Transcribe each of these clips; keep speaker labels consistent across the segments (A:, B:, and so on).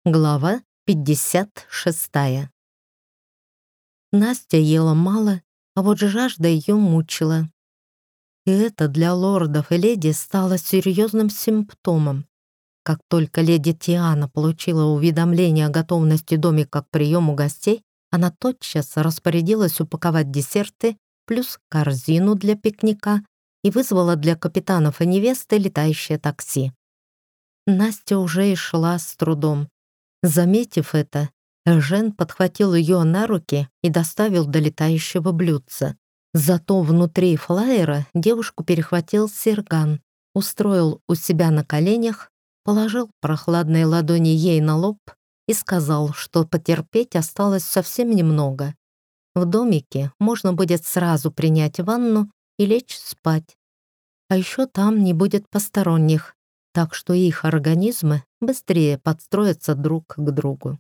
A: Глава 56. Настя ела мало, а вот жажда ее мучила. И это для лордов и леди стало серьезным симптомом. Как только леди Тиана получила уведомление о готовности домика к приему гостей, она тотчас распорядилась упаковать десерты плюс корзину для пикника и вызвала для капитанов и невесты летающее такси. Настя уже и шла с трудом. Заметив это, Эжен подхватил ее на руки и доставил до летающего блюдца. Зато внутри флайера девушку перехватил Серган, устроил у себя на коленях, положил прохладные ладони ей на лоб и сказал, что потерпеть осталось совсем немного. В домике можно будет сразу принять ванну и лечь спать. А еще там не будет посторонних, так что их организмы быстрее подстроятся друг к другу.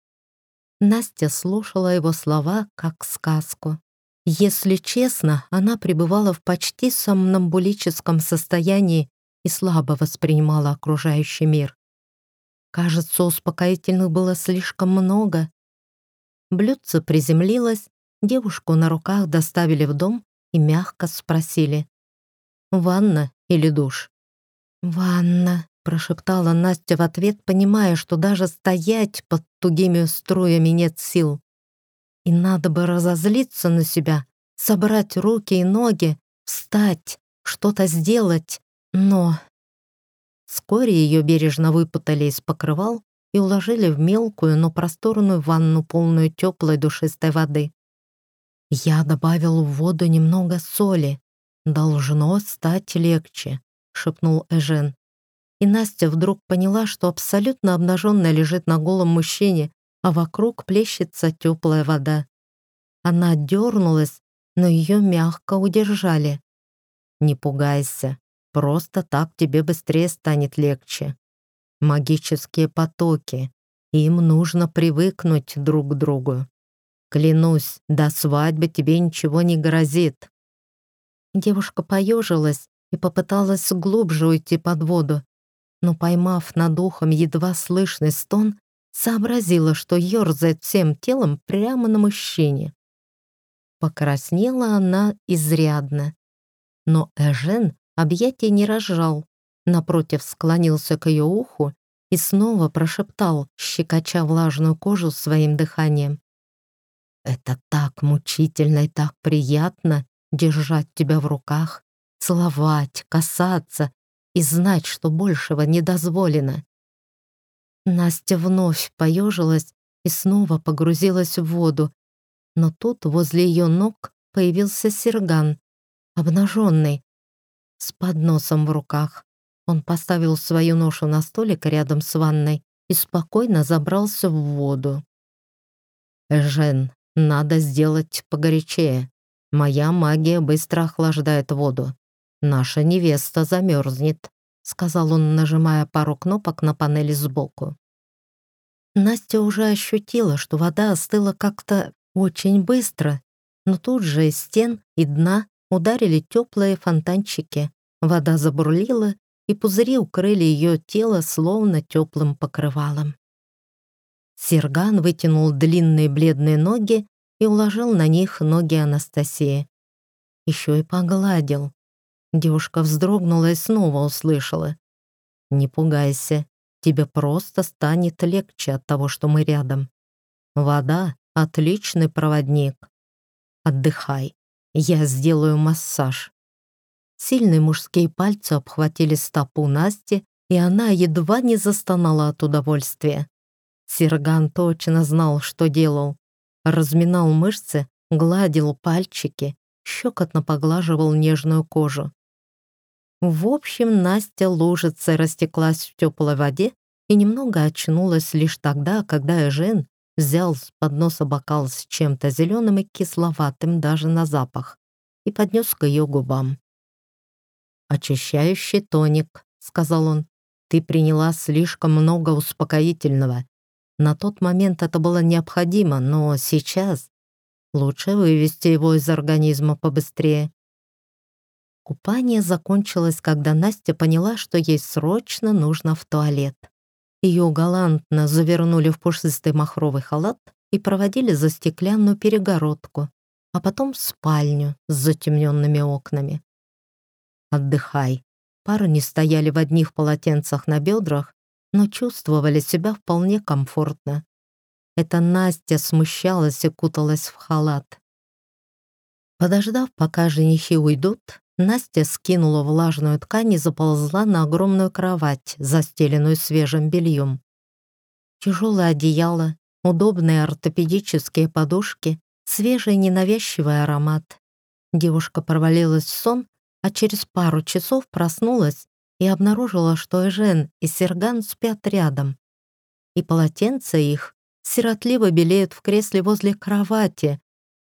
A: Настя слушала его слова как сказку. Если честно, она пребывала в почти сомнамбулическом состоянии и слабо воспринимала окружающий мир. Кажется, успокоительных было слишком много. Блюдце приземлилось, девушку на руках доставили в дом и мягко спросили: «Ванна или душ?» «Ванна», — прошептала Настя в ответ, понимая, что даже стоять под тугими струями нет сил. И надо бы разозлиться на себя, собрать руки и ноги, встать, что-то сделать, но... Вскоре ее бережно выпутали из покрывал и уложили в мелкую, но просторную ванну, полную теплой душистой воды. Я добавил в воду немного соли. «Должно стать легче», — шепнул Эжен. И Настя вдруг поняла, что абсолютно обнаженная лежит на голом мужчине, а вокруг плещется теплая вода. Она дернулась, но ее мягко удержали. «Не пугайся, просто так тебе быстрее станет легче. Магические потоки, им нужно привыкнуть друг к другу. Клянусь, до свадьбы тебе ничего не грозит». Девушка поежилась и попыталась глубже уйти под воду, но, поймав над ухом едва слышный стон, сообразила, что ерзает всем телом прямо на мужчине. Покраснела она изрядно, но Эжен объятий не разжал, напротив склонился к ее уху и снова прошептал, щекоча влажную кожу своим дыханием: «Это так мучительно и так приятно держать тебя в руках, целовать, касаться и знать, что большего не дозволено». Настя вновь поежилась и снова погрузилась в воду, но тут возле ее ног появился Серган, обнаженный, с подносом в руках. Он поставил свою ношу на столик рядом с ванной и спокойно забрался в воду. «Эжен, надо сделать погорячее. Моя магия быстро охлаждает воду. Наша невеста замерзнет», — сказал он, нажимая пару кнопок на панели сбоку. Настя уже ощутила, что вода остыла как-то очень быстро, но тут же из стен и дна ударили теплые фонтанчики. Вода забурлила, и пузыри укрыли ее тело словно теплым покрывалом. Серган вытянул длинные бледные ноги и уложил на них ноги Анастасии. Еще и погладил. Девушка вздрогнула и снова услышала: «Не пугайся, тебе просто станет легче от того, что мы рядом. Вода — отличный проводник. Отдыхай, я сделаю массаж». Сильные мужские пальцы обхватили стопу Насти, и она едва не застонала от удовольствия. Серган точно знал, что делал. Разминал мышцы, гладил пальчики, щекотно поглаживал нежную кожу. В общем, Настя лужицей растеклась в теплой воде и немного очнулась лишь тогда, когда Эжен взял с подноса бокал с чем-то зеленым и кисловатым даже на запах и поднес к ее губам. «Очищающий тоник», — сказал он. «Ты приняла слишком много успокоительного. На тот момент это было необходимо, но сейчас лучше вывести его из организма побыстрее». Купание закончилось, когда Настя поняла, что ей срочно нужно в туалет. Ее галантно завернули в пушистый махровый халат и проводили за стеклянную перегородку, а потом в спальню с затемненными окнами. «Отдыхай». Парни стояли в одних полотенцах на бедрах, но чувствовали себя вполне комфортно. Это Настя смущалась и куталась в халат. Подождав, пока женихи уйдут, Настя скинула влажную ткань и заползла на огромную кровать, застеленную свежим бельем. Тяжелое одеяло, удобные ортопедические подушки, свежий ненавязчивый аромат. Девушка провалилась в сон, а через пару часов проснулась и обнаружила, что Эжен и Серган спят рядом. И полотенца их сиротливо белеют в кресле возле кровати.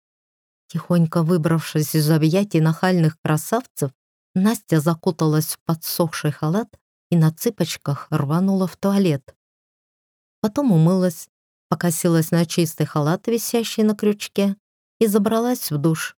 A: Тихонько выбравшись из объятий нахальных красавцев, Настя закуталась в подсохший халат и на цыпочках рванула в туалет. Потом умылась, покосилась на чистый халат, висящий на крючке, и забралась в душ.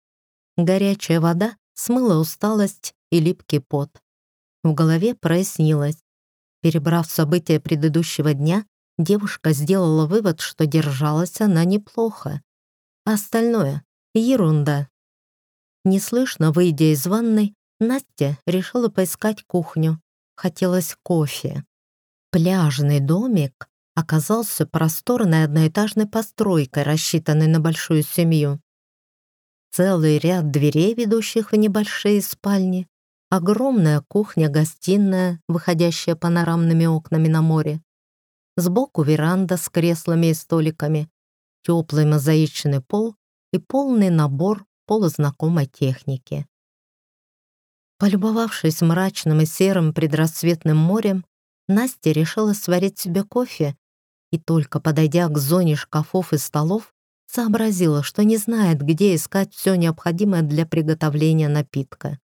A: Горячая вода смыла усталость и липкий пот. В голове прояснилось. Перебрав события предыдущего дня, девушка сделала вывод, что держалась она неплохо. А остальное — ерунда. Неслышно выйдя из ванной, Настя решила поискать кухню. Хотелось кофе. Пляжный домик оказался просторной одноэтажной постройкой, рассчитанной на большую семью. Целый ряд дверей, ведущих в небольшие спальни, огромная кухня-гостиная, выходящая панорамными окнами на море, сбоку веранда с креслами и столиками, теплый мозаичный пол и полный набор полузнакомой техники. Полюбовавшись мрачным и серым предрассветным морем, Настя решила сварить себе кофе и, только подойдя к зоне шкафов и столов, сообразила, что не знает, где искать все необходимое для приготовления напитка.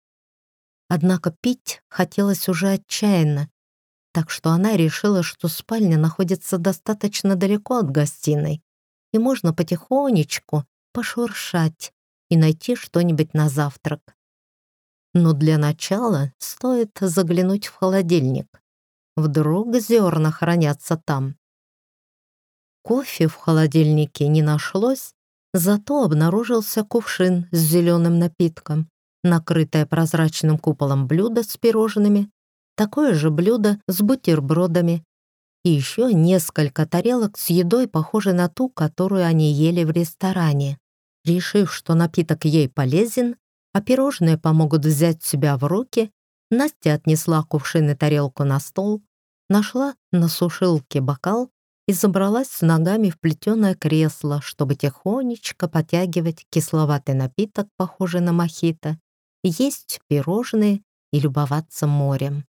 A: Однако пить хотелось уже отчаянно, так что она решила, что спальня находится достаточно далеко от гостиной, и можно потихонечку пошуршать и найти что-нибудь на завтрак. Но для начала стоит заглянуть в холодильник. Вдруг зерна хранятся там. Кофе в холодильнике не нашлось, зато обнаружился кувшин с зеленым напитком, накрытое прозрачным куполом блюдо с пирожными, такое же блюдо с бутербродами и еще несколько тарелок с едой, похожей на ту, которую они ели в ресторане. Решив, что напиток ей полезен, а пирожные помогут взять себя в руки, Настя отнесла кувшин и тарелку на стол, нашла на сушилке бокал и забралась с ногами в плетеное кресло, чтобы тихонечко потягивать кисловатый напиток, похожий на мохито, есть пирожные и любоваться морем.